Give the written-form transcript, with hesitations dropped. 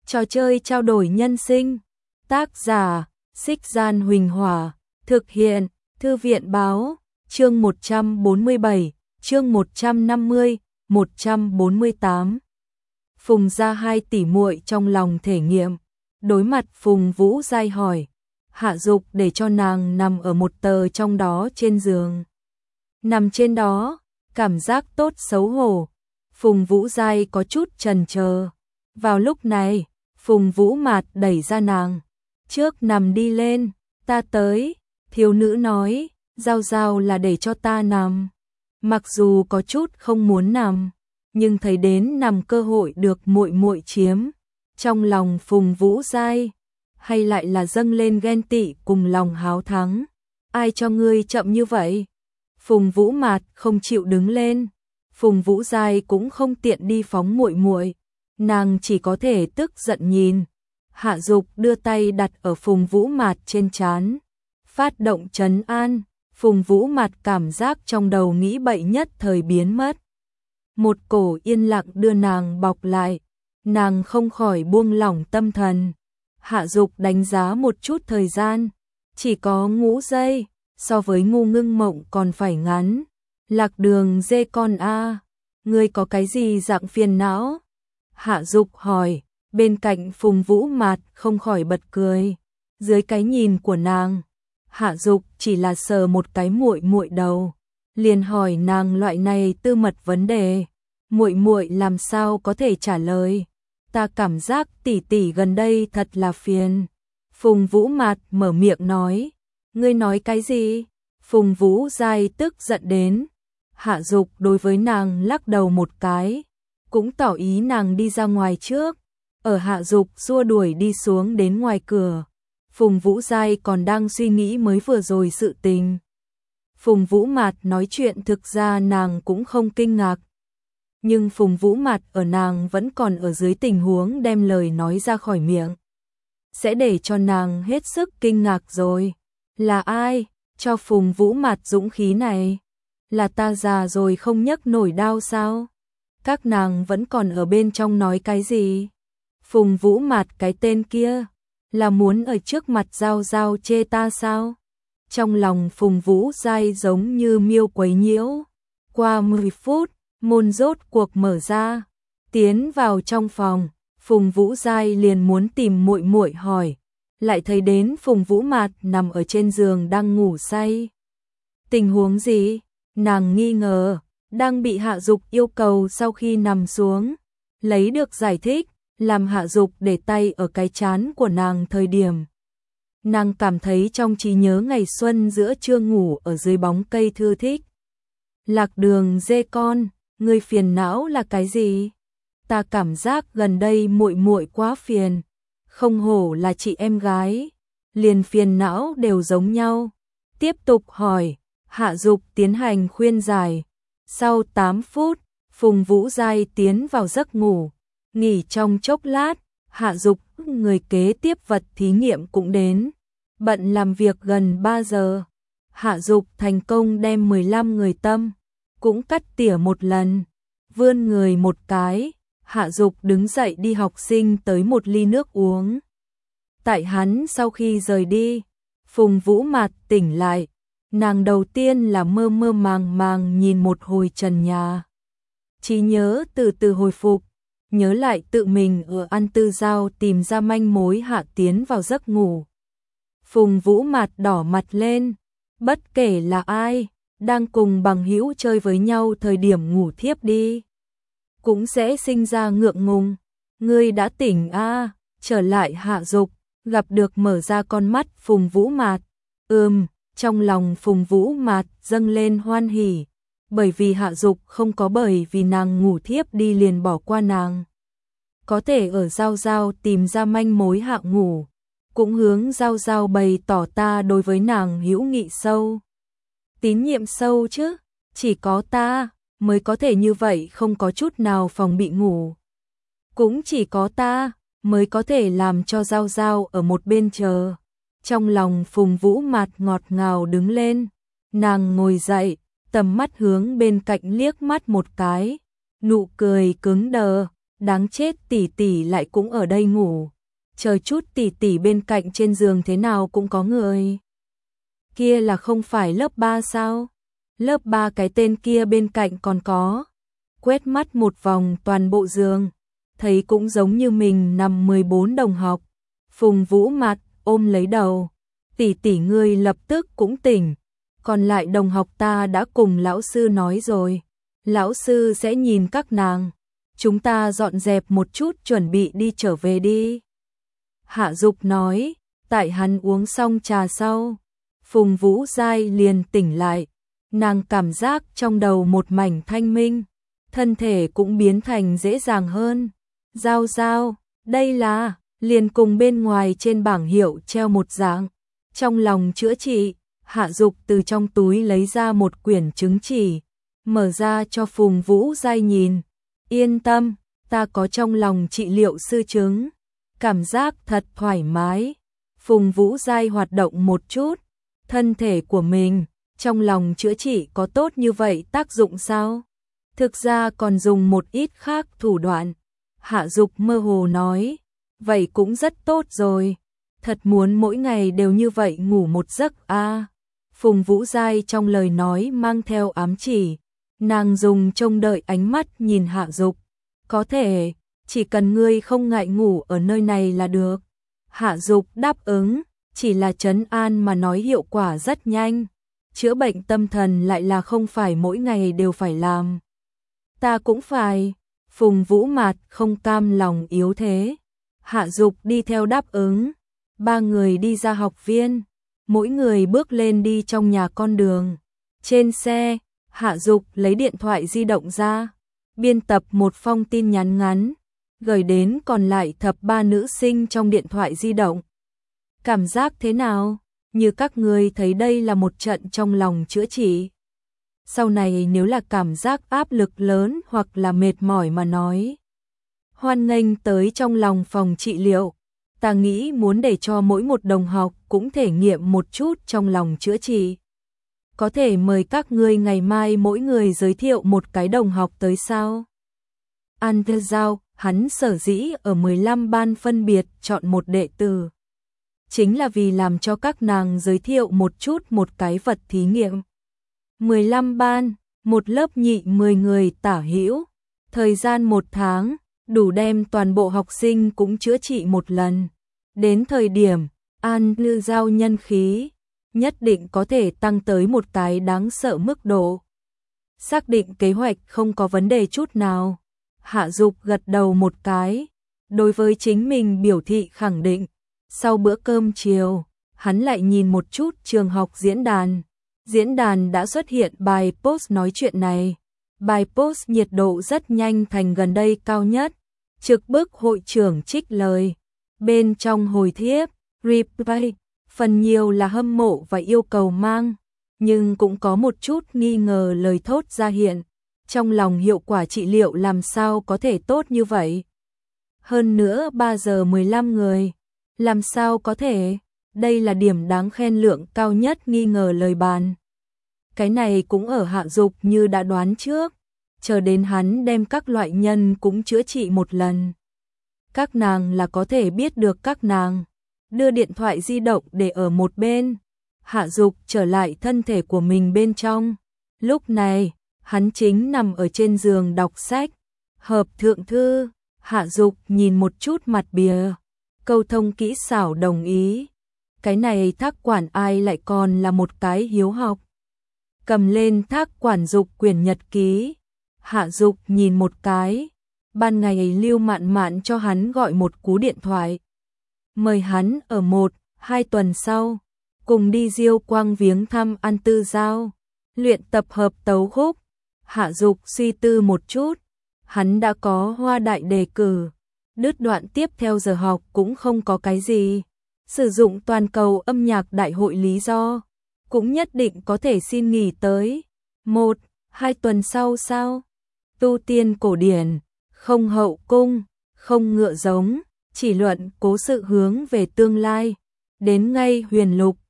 Trò chơi trao đổi nhân sinh. Tác giả: Xích Gian Huỳnh Hỏa. Thực hiện: Thư viện báo. Chương 147, chương 150, 148. Phùng gia hai tỷ muội trong lòng thể nghiệm. Đối mặt Phùng Vũ Giai hỏi, Hạ Dục để cho nàng nằm ở một tờ trong đó trên giường. Nằm trên đó, cảm giác tốt xấu hổ. Phùng Vũ Giai có chút chần chờ. Vào lúc này, Phùng Vũ Mạt đẩy ra nàng. Trước nằm đi lên, ta tới. Thiếu nữ nói, Giao Giao là để cho ta nằm. Mặc dù có chút không muốn nằm, nhưng thấy đến nằm cơ hội được muội muội chiếm. Trong lòng Phùng Vũ Giai, hay lại là dâng lên ghen tị cùng lòng háo thắng. Ai cho ngươi chậm như vậy? Phùng Vũ Mạt không chịu đứng lên. Phùng Vũ Giai cũng không tiện đi phóng muội muội, nàng chỉ có thể tức giận nhìn. Hạ Dục đưa tay đặt ở Phùng Vũ Mạt trên trán, phát động trấn an. Phùng Vũ Mạt cảm giác trong đầu nghĩ bậy nhất thời biến mất. Một cổ yên lặng đưa nàng bọc lại, nàng không khỏi buông lỏng tâm thần. Hạ Dục đánh giá một chút thời gian, chỉ có ngũ giây, so với Ngu Ngưng Mộng còn phải ngắn. Lạc Đường dê con a, ngươi có cái gì dạng phiền não? Hạ Dục hỏi. Bên cạnh Phùng Vũ Mạt không khỏi bật cười. Dưới cái nhìn của nàng, Hạ Dục chỉ là sờ một cái muội muội đầu, liền hỏi nàng loại này tư mật vấn đề, muội muội làm sao có thể trả lời. Ta cảm giác tỷ tỷ gần đây thật là phiền. Phùng Vũ Mạt mở miệng nói. Ngươi nói cái gì? Phùng Vũ Giai tức giận đến. Hạ Dục đối với nàng lắc đầu một cái, cũng tỏ ý nàng đi ra ngoài trước. Ở Hạ Dục xua đuổi đi xuống đến ngoài cửa, Phùng Vũ Giai còn đang suy nghĩ mới vừa rồi sự tình. Phùng Vũ Mạt nói chuyện thực ra nàng cũng không kinh ngạc, nhưng Phùng Vũ Mạt ở nàng vẫn còn ở dưới tình huống đem lời nói ra khỏi miệng, sẽ để cho nàng hết sức kinh ngạc rồi. Là ai cho Phùng Vũ Mạt dũng khí này? Là ta già rồi không nhấc nổi đao sao? Các nàng vẫn còn ở bên trong nói cái gì? Phùng Vũ Mạt cái tên kia là muốn ở trước mặt Giao Giao chê ta sao? Trong lòng Phùng Vũ Giai giống như miêu quấy nhiễu. Qua 10 phút, môn rốt cuộc mở ra. Tiến vào trong phòng, Phùng Vũ Giai liền muốn tìm muội muội hỏi, lại thấy đến Phùng Vũ Mạt nằm ở trên giường đang ngủ say. Tình huống gì? Nàng nghi ngờ, đang bị Hạ Dục yêu cầu sau khi nằm xuống. Lấy được giải thích, làm Hạ Dục để tay ở cái trán của nàng thời điểm. Nàng cảm thấy trong trí nhớ ngày xuân giữa trưa ngủ ở dưới bóng cây thư thích. Lạc Đường dê con, ngươi phiền não là cái gì? Ta cảm giác gần đây muội muội quá phiền, không hổ là chị em gái, liền phiền não đều giống nhau. Tiếp tục hỏi, Hạ Dục tiến hành khuyên giải. Sau 8 phút, Phùng Vũ Giai tiến vào giấc ngủ. Nghỉ trong chốc lát, Hạ Dục người kế tiếp vật thí nghiệm cũng đến. Bận làm việc gần 3 giờ, Hạ Dục thành công đem 15 người tâm cũng cắt tỉa một lần. Vươn người một cái, Hạ Dục đứng dậy đi học sinh tới một ly nước uống. Tại hắn sau khi rời đi, Phùng Vũ Mạt tỉnh lại. Nàng đầu tiên là mơ mơ màng màng nhìn một hồi trần nhà. Trí nhớ từ từ hồi phục, nhớ lại tự mình ở An Tư Giao tìm ra manh mối. Hạ tiến vào giấc ngủ. Phùng Vũ Mạt đỏ mặt lên, bất kể là ai, đang cùng bằng hữu chơi với nhau thời điểm ngủ thiếp đi, cũng sẽ sinh ra ngượng ngùng. Ngươi đã tỉnh a? Trở lại Hạ Dục, gặp được mở ra con mắt Phùng Vũ Mạt. Trong lòng Phùng Vũ Mạt dâng lên hoan hỉ, bởi vì Hạ Dục không có bởi vì nàng ngủ thiếp đi liền bỏ qua nàng. Có thể ở Giao Giao tìm ra manh mối hạ ngủ, cũng hướng Giao Giao bày tỏ ta đối với nàng hữu nghị sâu, tín nhiệm sâu chứ. Chỉ có ta mới có thể như vậy, không có chút nào phòng bị ngủ. Cũng chỉ có ta mới có thể làm cho Giao Giao ở một bên chờ. Trong lòng Phùng Vũ Mạt ngọt ngào đứng lên, nàng ngồi dậy, tầm mắt hướng bên cạnh liếc mắt một cái, nụ cười cứng đờ, đáng chết, tỷ tỷ lại cũng ở đây ngủ. Chờ chút, tỷ tỷ bên cạnh trên giường thế nào cũng có người. Kia là không phải lớp 3 sao? Lớp 3 cái tên kia bên cạnh còn có. Quét mắt một vòng toàn bộ giường, thấy cũng giống như mình nằm 14 đồng học. Phùng Vũ mặt ôm lấy đầu. Tỷ tỷ ngươi lập tức cũng tỉnh. Còn lại đồng học ta đã cùng lão sư nói rồi. Lão sư sẽ nhìn các nàng. Chúng ta dọn dẹp một chút chuẩn bị đi trở về đi. Hạ Dục nói, tại hắn uống xong trà sau. Phùng Vũ Giai liền tỉnh lại. Nàng cảm giác trong đầu một mảnh thanh minh. Thân thể cũng biến thành dễ dàng hơn. Giao giao, đây là, liền cùng bên ngoài trên bảng hiệu treo một dạng. Trong lòng chữa trị, Hạ Dục từ trong túi lấy ra một quyển chứng chỉ, mở ra cho Phùng Vũ Giai nhìn. Yên tâm, ta có trong lòng trị liệu sư chứng. Cảm giác thật thoải mái. Phùng Vũ Giai hoạt động một chút. Thân thể của mình, trong lòng chữa trị có tốt như vậy tác dụng sao? Thực ra còn dùng một ít khác thủ đoạn. Hạ Dục mơ hồ nói, vậy cũng rất tốt rồi. Thật muốn mỗi ngày đều như vậy ngủ một giấc a. Phùng Vũ Giai trong lời nói mang theo ám chỉ. Nàng dùng trông đợi ánh mắt nhìn Hạ Dục. Có thể, chỉ cần ngươi không ngại ngủ ở nơi này là được. Hạ Dục đáp ứng, chỉ là trấn an mà nói hiệu quả rất nhanh. Chữa bệnh tâm thần lại là không phải mỗi ngày đều phải làm. Ta cũng phải. Phùng Vũ Mạt không cam lòng yếu thế. Hạ Dục đi theo đáp ứng. Ba người đi ra học viên. Mỗi người bước lên đi trong nhà con đường. Trên xe, Hạ Dục lấy điện thoại di động ra. Biên tập một phong tin nhắn ngắn. Gửi đến còn lại thập ba nữ sinh trong điện thoại di động. Cảm giác thế nào? Như các người thấy đây là một trận trong lòng chữa trị. Sau này nếu là cảm giác áp lực lớn hoặc là mệt mỏi mà nói. Hoan nghênh tới trong lòng phòng trị liệu. Ta nghĩ muốn để cho mỗi một đồng học cũng thể nghiệm một chút trong lòng chữa trị. Có thể mời các ngươi ngày mai mỗi người giới thiệu một cái đồng học tới sao? An Thư Giao, hắn sở dĩ ở 15 ban phân biệt chọn một đệ tử. Chính là vì làm cho các nàng giới thiệu một chút một cái vật thí nghiệm. 15 ban, một lớp nhị 10 người tả hữu. Thời gian 1 tháng, đủ đem toàn bộ học sinh cũng chữa trị một lần. Đến thời điểm, An Thư Giao nhân khí, nhất định có thể tăng tới một cái đáng sợ mức độ. Xác định kế hoạch không có vấn đề chút nào. Hạ Dục gật đầu một cái, đối với chính mình biểu thị khẳng định. Sau bữa cơm chiều, hắn lại nhìn một chút trường học diễn đàn. Diễn đàn đã xuất hiện bài post nói chuyện này. Bài post nhiệt độ rất nhanh thành gần đây cao nhất. Trực bức hội trưởng trích lời. Bên trong hồi thiếp, reply, phần nhiều là hâm mộ và yêu cầu mang, nhưng cũng có một chút nghi ngờ lời thốt ra hiện. Trong lòng hiệu quả trị liệu làm sao có thể tốt như vậy? Hơn nữa 3 giờ 15 người. Làm sao có thể? Đây là điểm đáng khen lượng cao nhất nghi ngờ lời bàn. Cái này cũng ở Hạ Dục như đã đoán trước. Chờ đến hắn đem các loại nhân cũng chữa trị một lần. Các nàng là có thể biết được các nàng. Đưa điện thoại di động để ở một bên. Hạ Dục trở lại thân thể của mình bên trong. Lúc này, hắn chính nằm ở trên giường đọc sách. Hợp thượng thư, Hạ Dục nhìn một chút mặt bìa. Câu thông kỹ xảo đồng ý. Cái này Thác quản ai lại còn là một cái hiếu học. Cầm lên Thác quản Dục quyển nhật ký. Hạ Dục nhìn một cái. Ban ngày Lưu Mạn Mạn cho hắn gọi một cú điện thoại. Mời hắn ở 1-2 tuần sau. Cùng đi Diêu Quang viếng thăm An Tư Giao. Luyện tập hợp tấu khúc. Hạ Dục suy tư một chút. Hắn đã có Hoa Đại đề cử. Đứt đoạn tiếp theo giờ học cũng không có cái gì. Sử dụng toàn cầu âm nhạc đại hội lý do. Cũng nhất định có thể xin nghỉ tới 1-2 tuần sau sao? Tu tiên cổ điển, không hậu cung, không ngựa giống, chỉ luận cố sự hướng về tương lai. Đến ngay huyền lục,